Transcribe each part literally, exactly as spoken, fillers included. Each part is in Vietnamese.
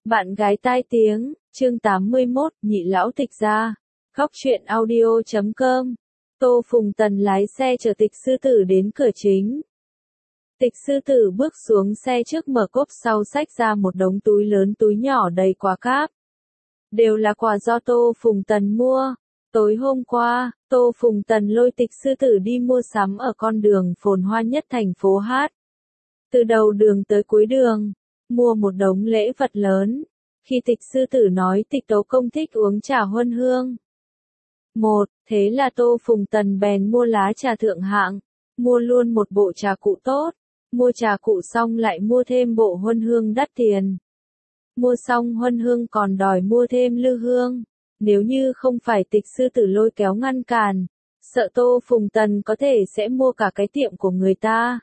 Bạn gái tai tiếng, chương tám mươi mốt, nhị lão tịch gia. Góc truyện audio chấm com. Tô Phùng Tần lái xe chở Tịch Sư Tử đến cửa chính. Tịch Sư Tử bước xuống xe trước, mở cốp sau xách ra một đống túi lớn túi nhỏ đầy quà cáp. Đều là quà do Tô Phùng Tần mua. Tối hôm qua, Tô Phùng Tần lôi Tịch Sư Tử đi mua sắm ở con đường phồn hoa nhất thành phố Hát. Từ đầu đường tới cuối đường, mua một đống lễ vật lớn. Khi Tịch Sư Tử nói Tịch Tấu Công thích uống trà huân hương. Một, thế là Tô Phùng Tần bèn mua lá trà thượng hạng, mua luôn một bộ trà cụ tốt, mua trà cụ xong lại mua thêm bộ huân hương đắt tiền. Mua xong huân hương còn đòi mua thêm lư hương, nếu như không phải Tịch Sư Tử lôi kéo ngăn cản, sợ Tô Phùng Tần có thể sẽ mua cả cái tiệm của người ta.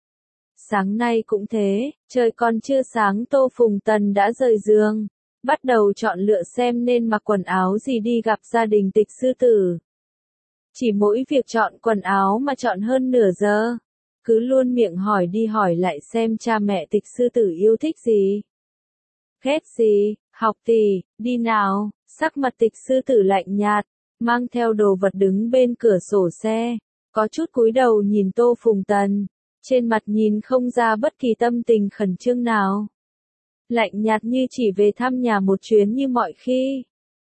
Sáng nay cũng thế, trời còn chưa sáng Tô Phùng Tần đã rời giường, bắt đầu chọn lựa xem nên mặc quần áo gì đi gặp gia đình Tịch Sư Tử. Chỉ mỗi việc chọn quần áo mà chọn hơn nửa giờ, cứ luôn miệng hỏi đi hỏi lại xem cha mẹ Tịch Sư Tử yêu thích gì, ghét gì, học gì, đi nào. Sắc mặt Tịch Sư Tử lạnh nhạt, mang theo đồ vật đứng bên cửa sổ xe, có chút cúi đầu nhìn Tô Phùng Tần. Trên mặt nhìn không ra bất kỳ tâm tình khẩn trương nào. Lạnh nhạt như chỉ về thăm nhà một chuyến như mọi khi.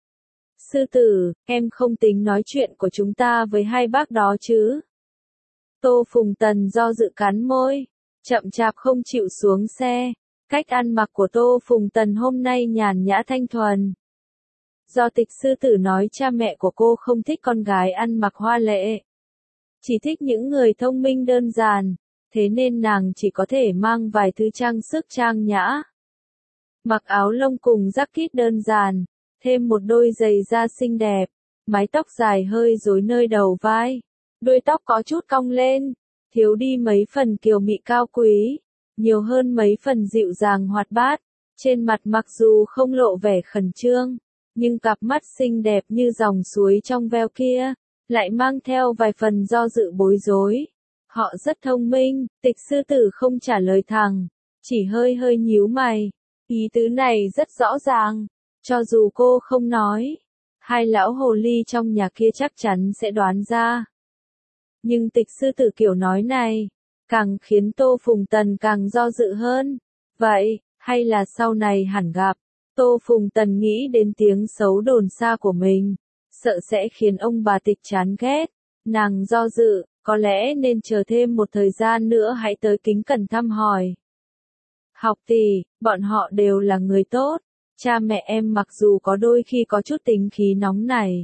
Sư Tử, em không tính nói chuyện của chúng ta với hai bác đó chứ? Tô Phùng Tần do dự cắn môi, chậm chạp không chịu xuống xe. Cách ăn mặc của Tô Phùng Tần hôm nay nhàn nhã thanh thuần. Do Tịch Sư Tử nói cha mẹ của cô không thích con gái ăn mặc hoa lệ, chỉ thích những người thông minh đơn giản. Thế nên nàng chỉ có thể mang vài thứ trang sức trang nhã. Mặc áo lông cùng jacket đơn giản, thêm một đôi giày da xinh đẹp, mái tóc dài hơi rối nơi đầu vai, đuôi tóc có chút cong lên, thiếu đi mấy phần kiều mị cao quý, nhiều hơn mấy phần dịu dàng hoạt bát. Trên mặt mặc dù không lộ vẻ khẩn trương, nhưng cặp mắt xinh đẹp như dòng suối trong veo kia, lại mang theo vài phần do dự bối rối. Họ rất thông minh, Tịch Sư Tử không trả lời thẳng, chỉ hơi hơi nhíu mày. Ý tứ này rất rõ ràng, cho dù cô không nói, hai lão hồ ly trong nhà kia chắc chắn sẽ đoán ra. Nhưng Tịch Sư Tử kiểu nói này, càng khiến Tô Phùng Tần càng do dự hơn. Vậy, hay là sau này hẳn gặp, Tô Phùng Tần nghĩ đến tiếng xấu đồn xa của mình, sợ sẽ khiến ông bà Tịch chán ghét. Nàng do dự, có lẽ nên chờ thêm một thời gian nữa hãy tới kính cẩn thăm hỏi. Học tỷ, bọn họ đều là người tốt, cha mẹ em mặc dù có đôi khi có chút tính khí nóng này,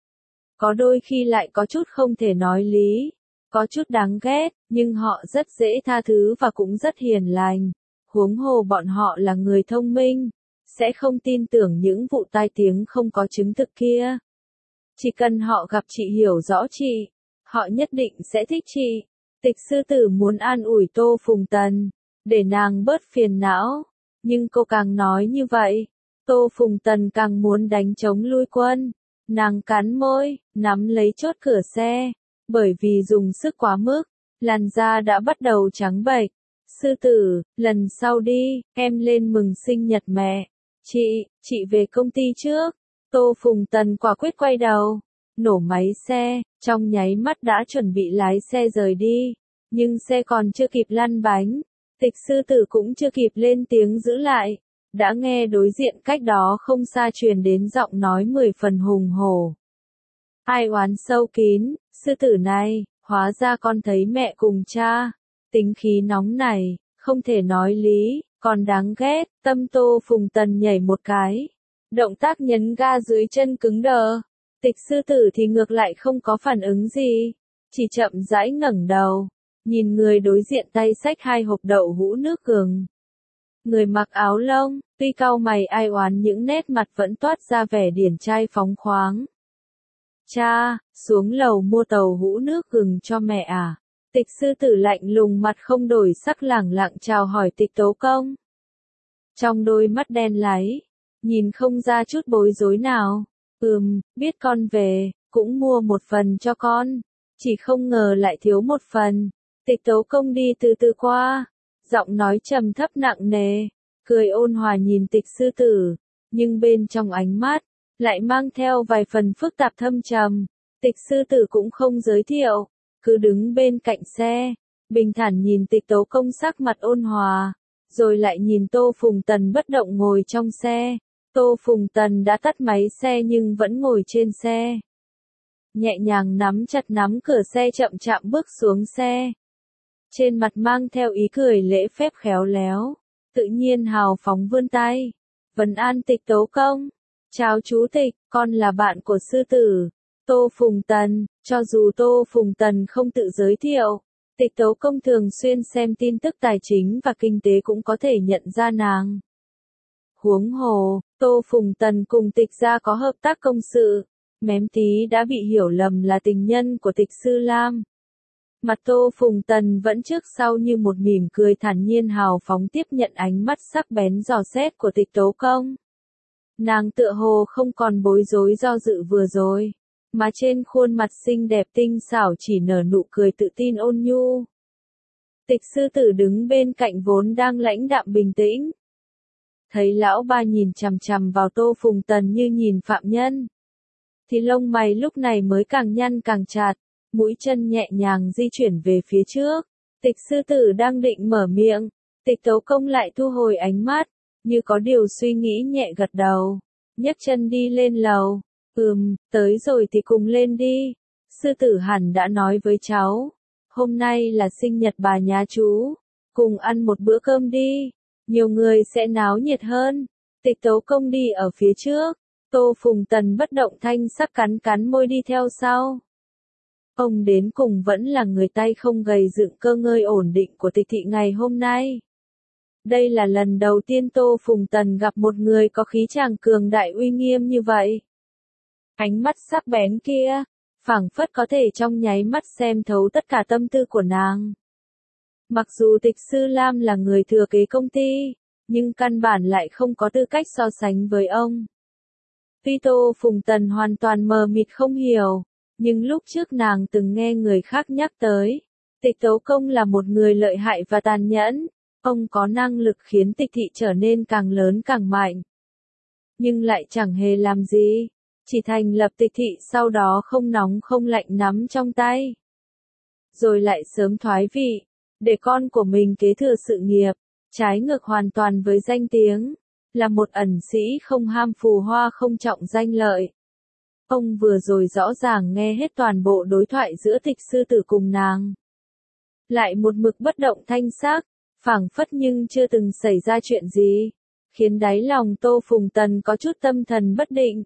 có đôi khi lại có chút không thể nói lý, có chút đáng ghét, nhưng họ rất dễ tha thứ và cũng rất hiền lành. Huống hồ bọn họ là người thông minh, sẽ không tin tưởng những vụ tai tiếng không có chứng thực kia. Chỉ cần họ gặp chị hiểu rõ chị, họ nhất định sẽ thích chị. Tịch Sư Tử muốn an ủi Tô Phùng Tần, để nàng bớt phiền não. Nhưng cô càng nói như vậy, Tô Phùng Tần càng muốn đánh trống lui quân. Nàng cắn môi, nắm lấy chốt cửa xe. Bởi vì dùng sức quá mức, làn da đã bắt đầu trắng bệch. Sư Tử, lần sau đi, em lên mừng sinh nhật mẹ. Chị, chị về công ty trước. Tô Phùng Tần quả quyết quay đầu, nổ máy xe, trong nháy mắt đã chuẩn bị lái xe rời đi, nhưng xe còn chưa kịp lăn bánh, Tịch Sư Tử cũng chưa kịp lên tiếng giữ lại, đã nghe đối diện cách đó không xa truyền đến giọng nói mười phần hùng hổ. Ai oán sâu kín, sư tử này, hóa ra con thấy mẹ cùng cha, tính khí nóng này, không thể nói lý, còn đáng ghét. Tâm Tô Phùng Tần nhảy một cái, động tác nhấn ga dưới chân cứng đờ. Tịch Sư Tử thì ngược lại không có phản ứng gì, chỉ chậm rãi ngẩng đầu, nhìn người đối diện tay xách hai hộp đậu hũ nước gừng. Người mặc áo lông, tuy cau mày ai oán những nét mặt vẫn toát ra vẻ điển trai phóng khoáng. Cha, xuống lầu mua tàu hũ nước gừng cho mẹ à? Tịch Sư Tử lạnh lùng mặt không đổi sắc lẳng lặng chào hỏi Tịch Tấu Công. Trong đôi mắt đen láy, nhìn không ra chút bối rối nào. Ừm, biết con về, cũng mua một phần cho con, chỉ không ngờ lại thiếu một phần. Tịch Tấu Công đi từ từ qua, giọng nói trầm thấp nặng nề, cười ôn hòa nhìn Tịch sư tử, nhưng bên trong ánh mắt, lại mang theo vài phần phức tạp thâm trầm. Tịch sư tử cũng không giới thiệu, cứ đứng bên cạnh xe, bình thản nhìn Tịch Tấu Công sắc mặt ôn hòa, rồi lại nhìn Tô Phùng Tần bất động ngồi trong xe. Tô Phùng Tần đã tắt máy xe nhưng vẫn ngồi trên xe. Nhẹ nhàng nắm chặt nắm cửa xe chậm chạm bước xuống xe. Trên mặt mang theo ý cười lễ phép khéo léo, tự nhiên hào phóng vươn tay. Vấn an Tịch Tấu Công. Chào chú Tịch, con là bạn của sư tử. Tô Phùng Tần, cho dù Tô Phùng Tần không tự giới thiệu, Tịch Tấu Công thường xuyên xem tin tức tài chính và kinh tế cũng có thể nhận ra nàng. Huống hồ, Tô Phùng Tần cùng Tịch gia có hợp tác công sự, mém tí đã bị hiểu lầm là tình nhân của Tịch Sư Lam. Mặt Tô Phùng Tần vẫn trước sau như một mỉm cười thản nhiên hào phóng tiếp nhận ánh mắt sắc bén dò xét của Tịch Tấu Công. Nàng tựa hồ không còn bối rối do dự vừa rồi, mà trên khuôn mặt xinh đẹp tinh xảo chỉ nở nụ cười tự tin ôn nhu. Tịch sư tử đứng bên cạnh vốn đang lãnh đạm bình tĩnh. Thấy lão ba nhìn chằm chằm vào Tô Phùng Tần như nhìn phạm nhân, thì lông mày lúc này mới càng nhăn càng chặt, mũi chân nhẹ nhàng di chuyển về phía trước. Tịch sư tử đang định mở miệng, Tịch Tấu Công lại thu hồi ánh mắt, như có điều suy nghĩ nhẹ gật đầu, nhấc chân đi lên lầu. Ừm, tới rồi thì cùng lên đi. Sư tử hẳn đã nói với cháu, hôm nay là sinh nhật bà nhà chú, cùng ăn một bữa cơm đi, nhiều người sẽ náo nhiệt hơn. Tịch Tấu Công đi ở phía trước, Tô Phùng Tần bất động thanh sắc cắn cắn môi đi theo sau. Ông đến cùng vẫn là người tay không gầy dựng cơ ngơi ổn định của Tịch thị ngày hôm nay. Đây là lần đầu tiên Tô Phùng Tần gặp một người có khí chàng cường đại uy nghiêm như vậy. Ánh mắt sắc bén kia, phảng phất có thể trong nháy mắt xem thấu tất cả tâm tư của nàng. Mặc dù Tịch Sư Lam là người thừa kế công ty, nhưng căn bản lại không có tư cách so sánh với ông. Tuy Tô Phùng Tần hoàn toàn mờ mịt không hiểu, nhưng lúc trước nàng từng nghe người khác nhắc tới, Tịch Tấu Công là một người lợi hại và tàn nhẫn, ông có năng lực khiến Tịch thị trở nên càng lớn càng mạnh. Nhưng lại chẳng hề làm gì, chỉ thành lập Tịch thị sau đó không nóng không lạnh nắm trong tay. Rồi lại sớm thoái vị, để con của mình kế thừa sự nghiệp, trái ngược hoàn toàn với danh tiếng, là một ẩn sĩ không ham phù hoa không trọng danh lợi. Ông vừa rồi rõ ràng nghe hết toàn bộ đối thoại giữa Tịch sư tử cùng nàng. Lại một mực bất động thanh sắc, phảng phất nhưng chưa từng xảy ra chuyện gì, khiến đáy lòng Tô Phùng Tần có chút tâm thần bất định.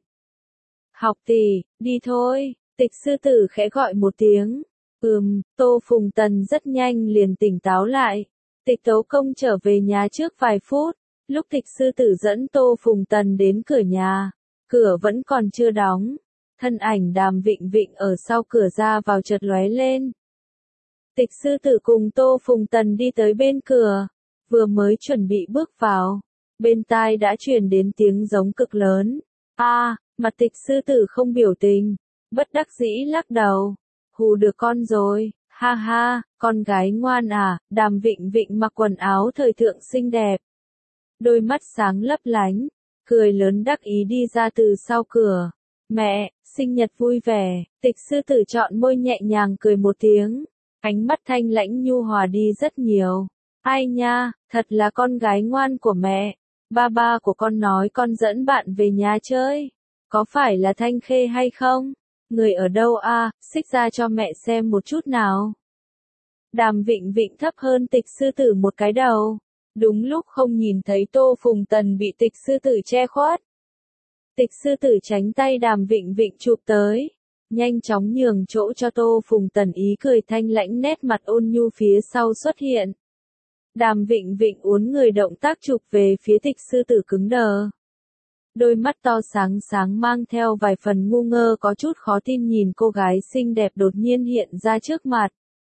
Học tỷ, đi thôi, Tịch sư tử khẽ gọi một tiếng. Ừm, Tô Phùng Tần rất nhanh liền tỉnh táo lại. Tịch Tấu Công trở về nhà trước vài phút, lúc Tịch sư tử dẫn Tô Phùng Tần đến cửa nhà, cửa vẫn còn chưa đóng, thân ảnh Đàm Vịnh Vịnh ở sau cửa ra vào chợt lóe lên. Tịch sư tử cùng Tô Phùng Tần đi tới bên cửa, vừa mới chuẩn bị bước vào, bên tai đã truyền đến tiếng giống cực lớn. A, à, mặt Tịch sư tử không biểu tình, bất đắc dĩ lắc đầu. Hù được con rồi, ha ha, con gái ngoan à. Đàm Vịnh Vịnh mặc quần áo thời thượng xinh đẹp, đôi mắt sáng lấp lánh, cười lớn đắc ý đi ra từ sau cửa. Mẹ, sinh nhật vui vẻ. Tịch sư tử chọn môi nhẹ nhàng cười một tiếng, ánh mắt thanh lãnh nhu hòa đi rất nhiều. Ai nha, thật là con gái ngoan của mẹ. Ba ba của con nói con dẫn bạn về nhà chơi, có phải là Thanh Khê hay không? Người ở đâu a? À, xích ra cho mẹ xem một chút nào. Đàm Vịnh Vịnh thấp hơn Tịch sư tử một cái đầu, đúng lúc không nhìn thấy Tô Phùng Tần bị Tịch sư tử che khuất. Tịch sư tử tránh tay Đàm Vịnh Vịnh chụp tới, nhanh chóng nhường chỗ cho Tô Phùng Tần, ý cười thanh lãnh nét mặt ôn nhu phía sau xuất hiện. Đàm Vịnh Vịnh uốn người động tác chụp về phía Tịch sư tử cứng đờ. Đôi mắt to sáng sáng mang theo vài phần ngu ngơ có chút khó tin nhìn cô gái xinh đẹp đột nhiên hiện ra trước mặt.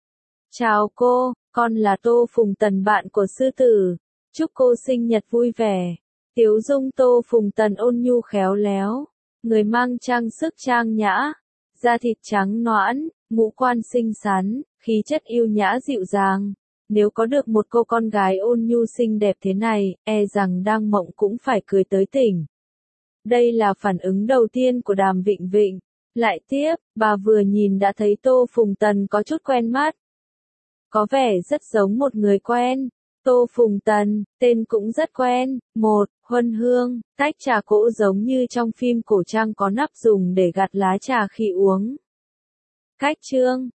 Chào cô, con là Tô Phùng Tần, bạn của sư tử. Chúc cô sinh nhật vui vẻ. Tiếu dung Tô Phùng Tần ôn nhu khéo léo, người mang trang sức trang nhã, da thịt trắng nõn, ngũ quan xinh xắn, khí chất yêu nhã dịu dàng, nếu có được một cô con gái ôn nhu xinh đẹp thế này, e rằng đang mộng cũng phải cười tới tỉnh. Đây là phản ứng đầu tiên của Đàm Vịnh Vịnh. Lại tiếp, bà vừa nhìn đã thấy Tô Phùng Tần có chút quen mắt. Có vẻ rất giống một người quen. Tô Phùng Tần, tên cũng rất quen. Một, Huân Hương, tách trà cỗ giống như trong phim cổ trang có nắp dùng để gạt lá trà khi uống. Khách trương,